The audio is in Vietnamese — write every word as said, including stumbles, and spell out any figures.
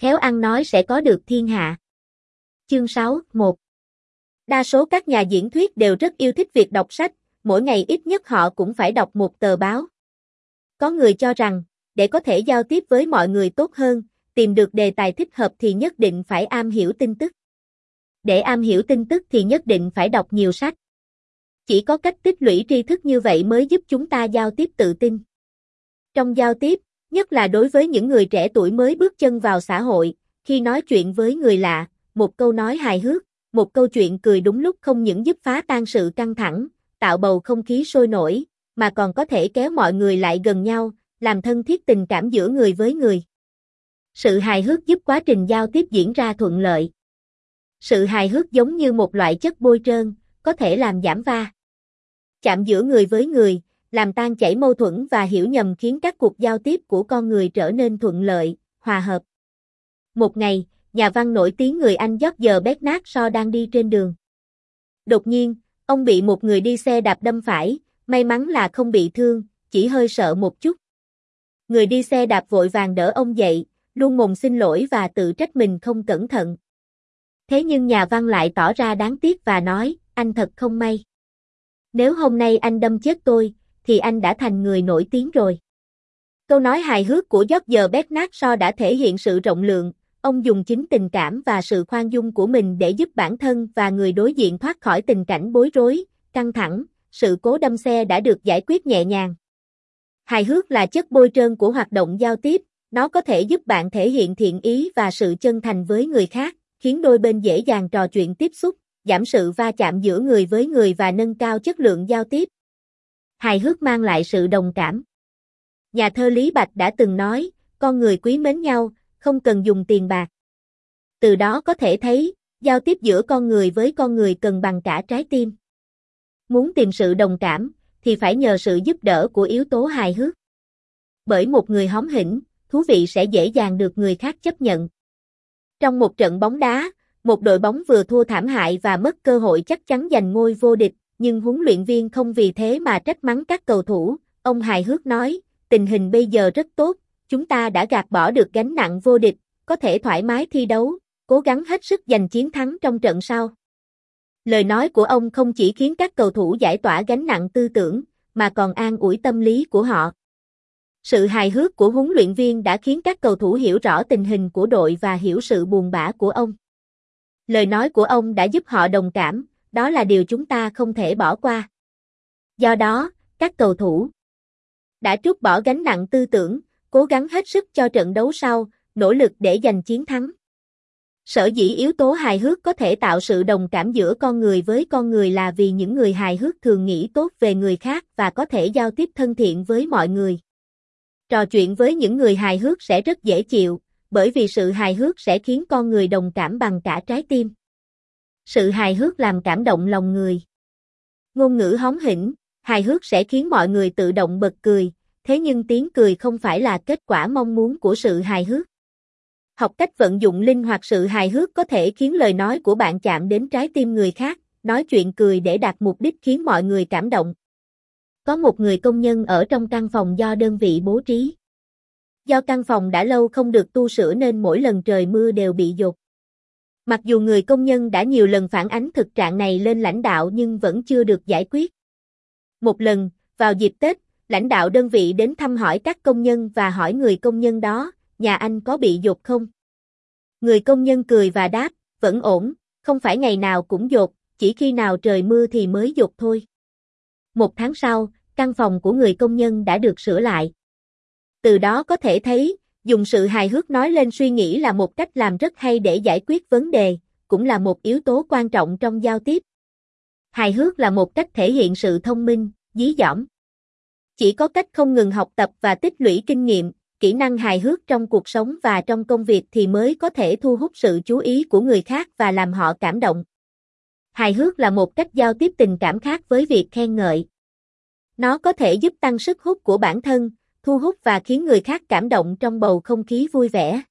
khéo ăn nói sẽ có được thiên hạ. Chương sáu, một. Đa số các nhà diễn thuyết đều rất yêu thích việc đọc sách, mỗi ngày ít nhất họ cũng phải đọc một tờ báo. Có người cho rằng, để có thể giao tiếp với mọi người tốt hơn, tìm được đề tài thích hợp thì nhất định phải am hiểu tin tức. Để am hiểu tin tức thì nhất định phải đọc nhiều sách. Chỉ có cách tích lũy tri thức như vậy mới giúp chúng ta giao tiếp tự tin. Trong giao tiếp, nhất là đối với những người trẻ tuổi mới bước chân vào xã hội, khi nói chuyện với người lạ, một câu nói hài hước, một câu chuyện cười đúng lúc không những giúp phá tan sự căng thẳng, tạo bầu không khí sôi nổi, mà còn có thể kéo mọi người lại gần nhau, làm thân thiết tình cảm giữa người với người. Sự hài hước giúp quá trình giao tiếp diễn ra thuận lợi. Sự hài hước giống như một loại chất bôi trơn, có thể làm giảm va chạm giữa người với người, làm tan chảy mâu thuẫn và hiểu nhầm khiến các cuộc giao tiếp của con người trở nên thuận lợi, hòa hợp. Một ngày, nhà văn nổi tiếng người Anh George Bernard Shaw đang đi trên đường. Đột nhiên, ông bị một người đi xe đạp đâm phải, may mắn là không bị thương, chỉ hơi sợ một chút. Người đi xe đạp vội vàng đỡ ông dậy, luôn mồm xin lỗi và tự trách mình không cẩn thận. Thế nhưng nhà văn lại tỏ ra đáng tiếc và nói, anh thật không may. Nếu hôm nay anh đâm chết tôi, thì anh đã thành người nổi tiếng rồi. Câu nói hài hước của George Bernard Shaw đã thể hiện sự rộng lượng, ông dùng chính tình cảm và sự khoan dung của mình để giúp bản thân và người đối diện thoát khỏi tình cảnh bối rối, căng thẳng, sự cố đâm xe đã được giải quyết nhẹ nhàng. Hài hước là chất bôi trơn của hoạt động giao tiếp, nó có thể giúp bạn thể hiện thiện ý và sự chân thành với người khác, khiến đôi bên dễ dàng trò chuyện tiếp xúc, giảm sự va chạm giữa người với người và nâng cao chất lượng giao tiếp. Hài hước mang lại sự đồng cảm. Nhà thơ Lý Bạch đã từng nói, con người quý mến nhau, không cần dùng tiền bạc. Từ đó có thể thấy, giao tiếp giữa con người với con người cần bằng cả trái tim. Muốn tìm sự đồng cảm, thì phải nhờ sự giúp đỡ của yếu tố hài hước. Bởi một người hóm hỉnh, thú vị sẽ dễ dàng được người khác chấp nhận. Trong một trận bóng đá, một đội bóng vừa thua thảm hại và mất cơ hội chắc chắn giành ngôi vô địch, nhưng huấn luyện viên không vì thế mà trách mắng các cầu thủ. Ông hài hước nói, tình hình bây giờ rất tốt, chúng ta đã gạt bỏ được gánh nặng vô địch, có thể thoải mái thi đấu, cố gắng hết sức giành chiến thắng trong trận sau. Lời nói của ông không chỉ khiến các cầu thủ giải tỏa gánh nặng tư tưởng, mà còn an ủi tâm lý của họ. Sự hài hước của huấn luyện viên đã khiến các cầu thủ hiểu rõ tình hình của đội và hiểu sự buồn bã của ông. Lời nói của ông đã giúp họ đồng cảm, đó là điều chúng ta không thể bỏ qua. Do đó, các cầu thủ đã trút bỏ gánh nặng tư tưởng, cố gắng hết sức cho trận đấu sau, nỗ lực để giành chiến thắng. Sở dĩ yếu tố hài hước có thể tạo sự đồng cảm giữa con người với con người là vì những người hài hước thường nghĩ tốt về người khác và có thể giao tiếp thân thiện với mọi người. Trò chuyện với những người hài hước sẽ rất dễ chịu, bởi vì sự hài hước sẽ khiến con người đồng cảm bằng cả trái tim. Sự hài hước làm cảm động lòng người. Ngôn ngữ hóm hỉnh, hài hước sẽ khiến mọi người tự động bật cười, thế nhưng tiếng cười không phải là kết quả mong muốn của sự hài hước. Học cách vận dụng linh hoạt sự hài hước có thể khiến lời nói của bạn chạm đến trái tim người khác, nói chuyện cười để đạt mục đích khiến mọi người cảm động. Có một người công nhân ở trong căn phòng do đơn vị bố trí. Do căn phòng đã lâu không được tu sửa nên mỗi lần trời mưa đều bị dột. Mặc dù người công nhân đã nhiều lần phản ánh thực trạng này lên lãnh đạo nhưng vẫn chưa được giải quyết. Một lần, vào dịp Tết, lãnh đạo đơn vị đến thăm hỏi các công nhân và hỏi người công nhân đó, nhà anh có bị dột không? Người công nhân cười và đáp, vẫn ổn, không phải ngày nào cũng dột, chỉ khi nào trời mưa thì mới dột thôi. Một tháng sau, căn phòng của người công nhân đã được sửa lại. Từ đó có thể thấy, dùng sự hài hước nói lên suy nghĩ là một cách làm rất hay để giải quyết vấn đề, cũng là một yếu tố quan trọng trong giao tiếp. Hài hước là một cách thể hiện sự thông minh, dí dỏm. Chỉ có cách không ngừng học tập và tích lũy kinh nghiệm, kỹ năng hài hước trong cuộc sống và trong công việc thì mới có thể thu hút sự chú ý của người khác và làm họ cảm động. Hài hước là một cách giao tiếp tình cảm khác với việc khen ngợi. Nó có thể giúp tăng sức hút của bản thân, thu hút và khiến người khác cảm động trong bầu không khí vui vẻ.